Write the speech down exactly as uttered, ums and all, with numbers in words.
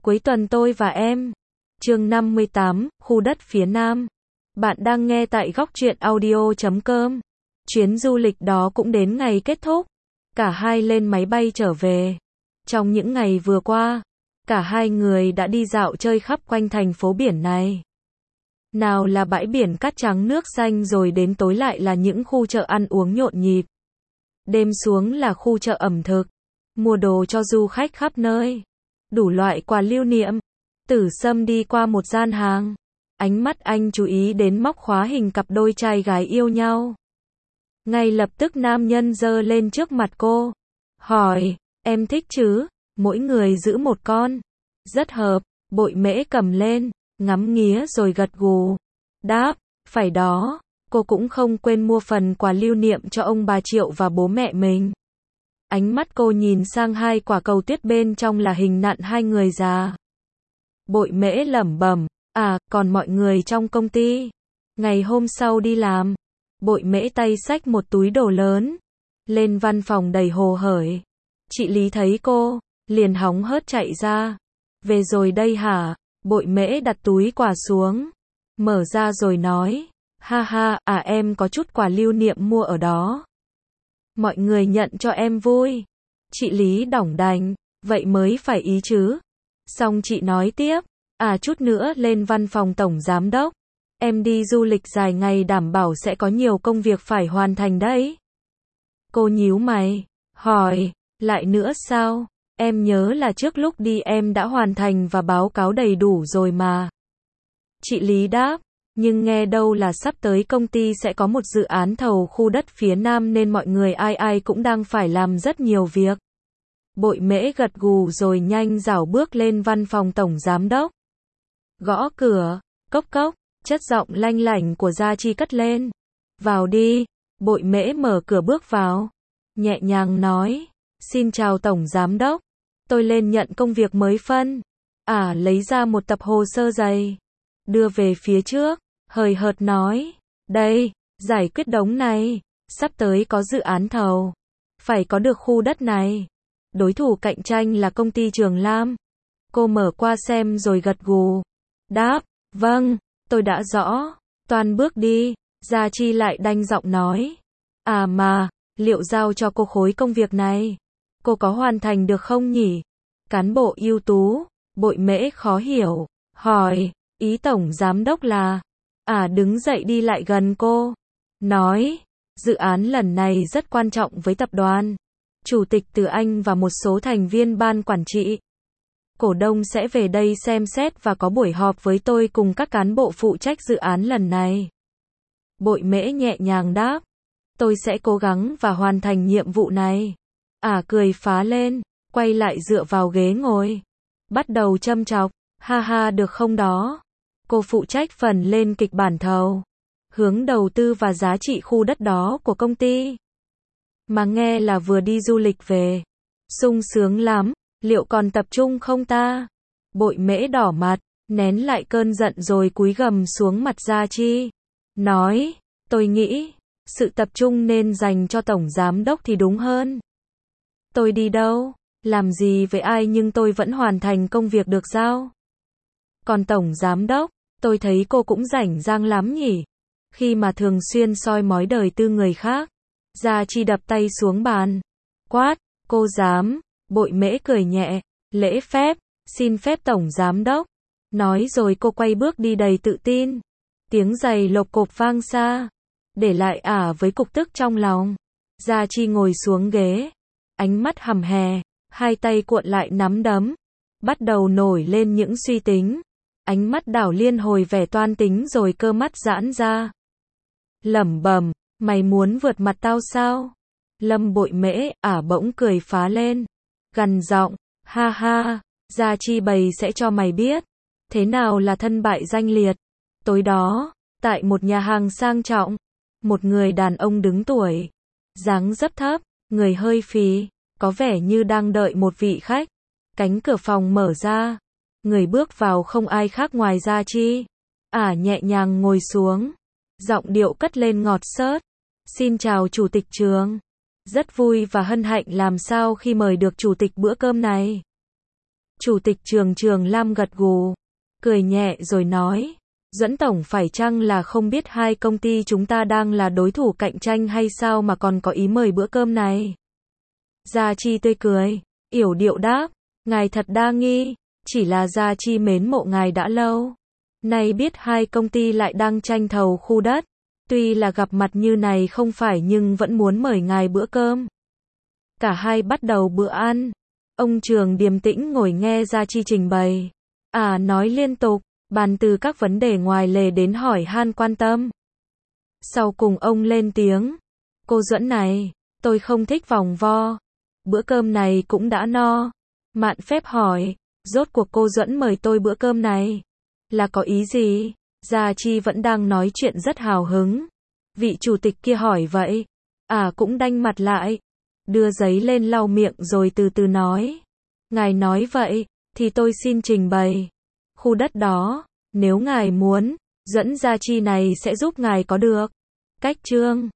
Cuối tuần tôi và em. Chương năm mươi tám, khu đất phía Nam. Bạn đang nghe tại góc truyện audio chấm com. Chuyến du lịch đó cũng đến ngày kết thúc. Cả hai lên máy bay trở về. Trong những ngày vừa qua, cả hai người đã đi dạo chơi khắp quanh thành phố biển này. Nào là bãi biển cát trắng nước xanh, rồi đến tối lại là những khu chợ ăn uống nhộn nhịp. Đêm xuống là khu chợ ẩm thực, mua đồ cho du khách khắp nơi. Đủ loại quà lưu niệm. Tử Sâm đi qua một gian hàng. Ánh mắt anh chú ý đến móc khóa hình cặp đôi trai gái yêu nhau. Ngay lập tức nam nhân giơ lên trước mặt cô. Hỏi, em thích chứ? Mỗi người giữ một con. Rất hợp. Bội Mễ cầm lên, ngắm nghía rồi gật gù. Đáp, phải đó. Cô cũng không quên mua phần quà lưu niệm cho ông bà Triệu và bố mẹ mình. Ánh mắt cô nhìn sang hai quả cầu tuyết bên trong là hình nặn hai người già. Bội Mễ lẩm bẩm, à, còn mọi người trong công ty. Ngày hôm sau đi làm, Bội Mễ tay xách một túi đồ lớn, lên văn phòng đầy hồ hởi. Chị Lý thấy cô, liền hóng hớt chạy ra. Về rồi đây hả? Bội Mễ đặt túi quà xuống, mở ra rồi nói, ha ha, à em có chút quà lưu niệm mua ở đó. Mọi người nhận cho em vui. Chị Lý đỏng đành, vậy mới phải ý chứ. Xong chị nói tiếp, à chút nữa lên văn phòng tổng giám đốc. Em đi du lịch dài ngày đảm bảo sẽ có nhiều công việc phải hoàn thành đấy. Cô nhíu mày, hỏi, lại nữa sao? Em nhớ là trước lúc đi em đã hoàn thành và báo cáo đầy đủ rồi mà. Chị Lý đáp, nhưng nghe đâu là sắp tới công ty sẽ có một dự án thầu khu đất phía Nam nên mọi người ai ai cũng đang phải làm rất nhiều việc. Bội Mễ gật gù rồi nhanh rảo bước lên văn phòng tổng giám đốc. Gõ cửa, cốc cốc, chất giọng lanh lảnh của Gia Chi cất lên. Vào đi. Bội Mễ mở cửa bước vào, nhẹ nhàng nói, xin chào tổng giám đốc. Tôi lên nhận công việc mới phân. À, lấy ra một tập hồ sơ dày, đưa về phía trước, hời hợt nói, đây, giải quyết đống này, sắp tới có dự án thầu, phải có được khu đất này. Đối thủ cạnh tranh là công ty Trường Lam. Cô mở qua xem rồi gật gù. Đáp, vâng, tôi đã rõ. Toan bước đi, Gia Chi lại đanh giọng nói. À mà, liệu giao cho cô khối công việc này, cô có hoàn thành được không nhỉ? Cán bộ ưu tú. Bội Mễ khó hiểu, hỏi, ý tổng giám đốc là? À, đứng dậy đi lại gần cô, nói, dự án lần này rất quan trọng với tập đoàn. Chủ tịch Từ Anh và một số thành viên ban quản trị, cổ đông sẽ về đây xem xét và có buổi họp với tôi cùng các cán bộ phụ trách dự án lần này. Bội Mễ nhẹ nhàng đáp, tôi sẽ cố gắng và hoàn thành nhiệm vụ này. À, cười phá lên, quay lại dựa vào ghế ngồi, bắt đầu châm chọc, ha ha, được không đó? Cô phụ trách phần lên kịch bản thầu, hướng đầu tư và giá trị khu đất đó của công ty. Mà nghe là vừa đi du lịch về, sung sướng lắm, liệu còn tập trung không ta? Bội Mễ đỏ mặt, nén lại cơn giận rồi cúi gằm xuống mặt Gia Chi, nói, tôi nghĩ, sự tập trung nên dành cho tổng giám đốc thì đúng hơn. Tôi đi đâu, làm gì với ai nhưng tôi vẫn hoàn thành công việc được giao. Còn tổng giám đốc, tôi thấy cô cũng rảnh rang lắm nhỉ, khi mà thường xuyên soi mói đời tư người khác. Gia Chi đập tay xuống bàn, quát, cô dám. Bội Mễ cười nhẹ, lễ phép, xin phép tổng giám đốc. Nói rồi cô quay bước đi đầy tự tin. Tiếng giày lộp cộp vang xa, để lại ả với cục tức trong lòng. Gia Chi ngồi xuống ghế, ánh mắt hầm hè, hai tay cuộn lại nắm đấm, bắt đầu nổi lên những suy tính. Ánh mắt đảo liên hồi vẻ toan tính rồi cơ mắt giãn ra. Lẩm bẩm, mày muốn vượt mặt tao sao? Lâm Bội Mễ, ả bỗng cười phá lên, gằn giọng, ha ha, Gia Chi bày sẽ cho mày biết, thế nào là thân bại danh liệt. Tối đó, tại một nhà hàng sang trọng, một người đàn ông đứng tuổi, dáng dấp thấp, người hơi phì, có vẻ như đang đợi một vị khách. Cánh cửa phòng mở ra, người bước vào không ai khác ngoài Gia Chi. Ả nhẹ nhàng ngồi xuống, giọng điệu cất lên ngọt xớt. Xin chào chủ tịch Trường. Rất vui và hân hạnh làm sao khi mời được chủ tịch bữa cơm này. Chủ tịch Trường Trường Lam gật gù, cười nhẹ rồi nói, Duẫn tổng phải chăng là không biết hai công ty chúng ta đang là đối thủ cạnh tranh hay sao mà còn có ý mời bữa cơm này? Gia Chi tươi cười, yểu điệu đáp, ngài thật đa nghi, chỉ là Gia Chi mến mộ ngài đã lâu. Nay biết hai công ty lại đang tranh thầu khu đất, tuy là gặp mặt như này không phải nhưng vẫn muốn mời ngài bữa cơm. Cả hai bắt đầu bữa ăn. Ông Trường điềm tĩnh ngồi nghe Gia Chi trình bày. À nói liên tục, bàn từ các vấn đề ngoài lề đến hỏi han quan tâm. Sau cùng ông lên tiếng. Cô Duẫn này, tôi không thích vòng vo. Bữa cơm này cũng đã no. Mạn phép hỏi, rốt cuộc cô Duẫn mời tôi bữa cơm này là có ý gì? Gia Chi vẫn đang nói chuyện rất hào hứng. Vị chủ tịch kia hỏi vậy. À cũng đanh mặt lại. Đưa giấy lên lau miệng rồi từ từ nói. Ngài nói vậy, thì tôi xin trình bày. Khu đất đó, nếu ngài muốn, Duẫn Gia Chi này sẽ giúp ngài có được. Cách chương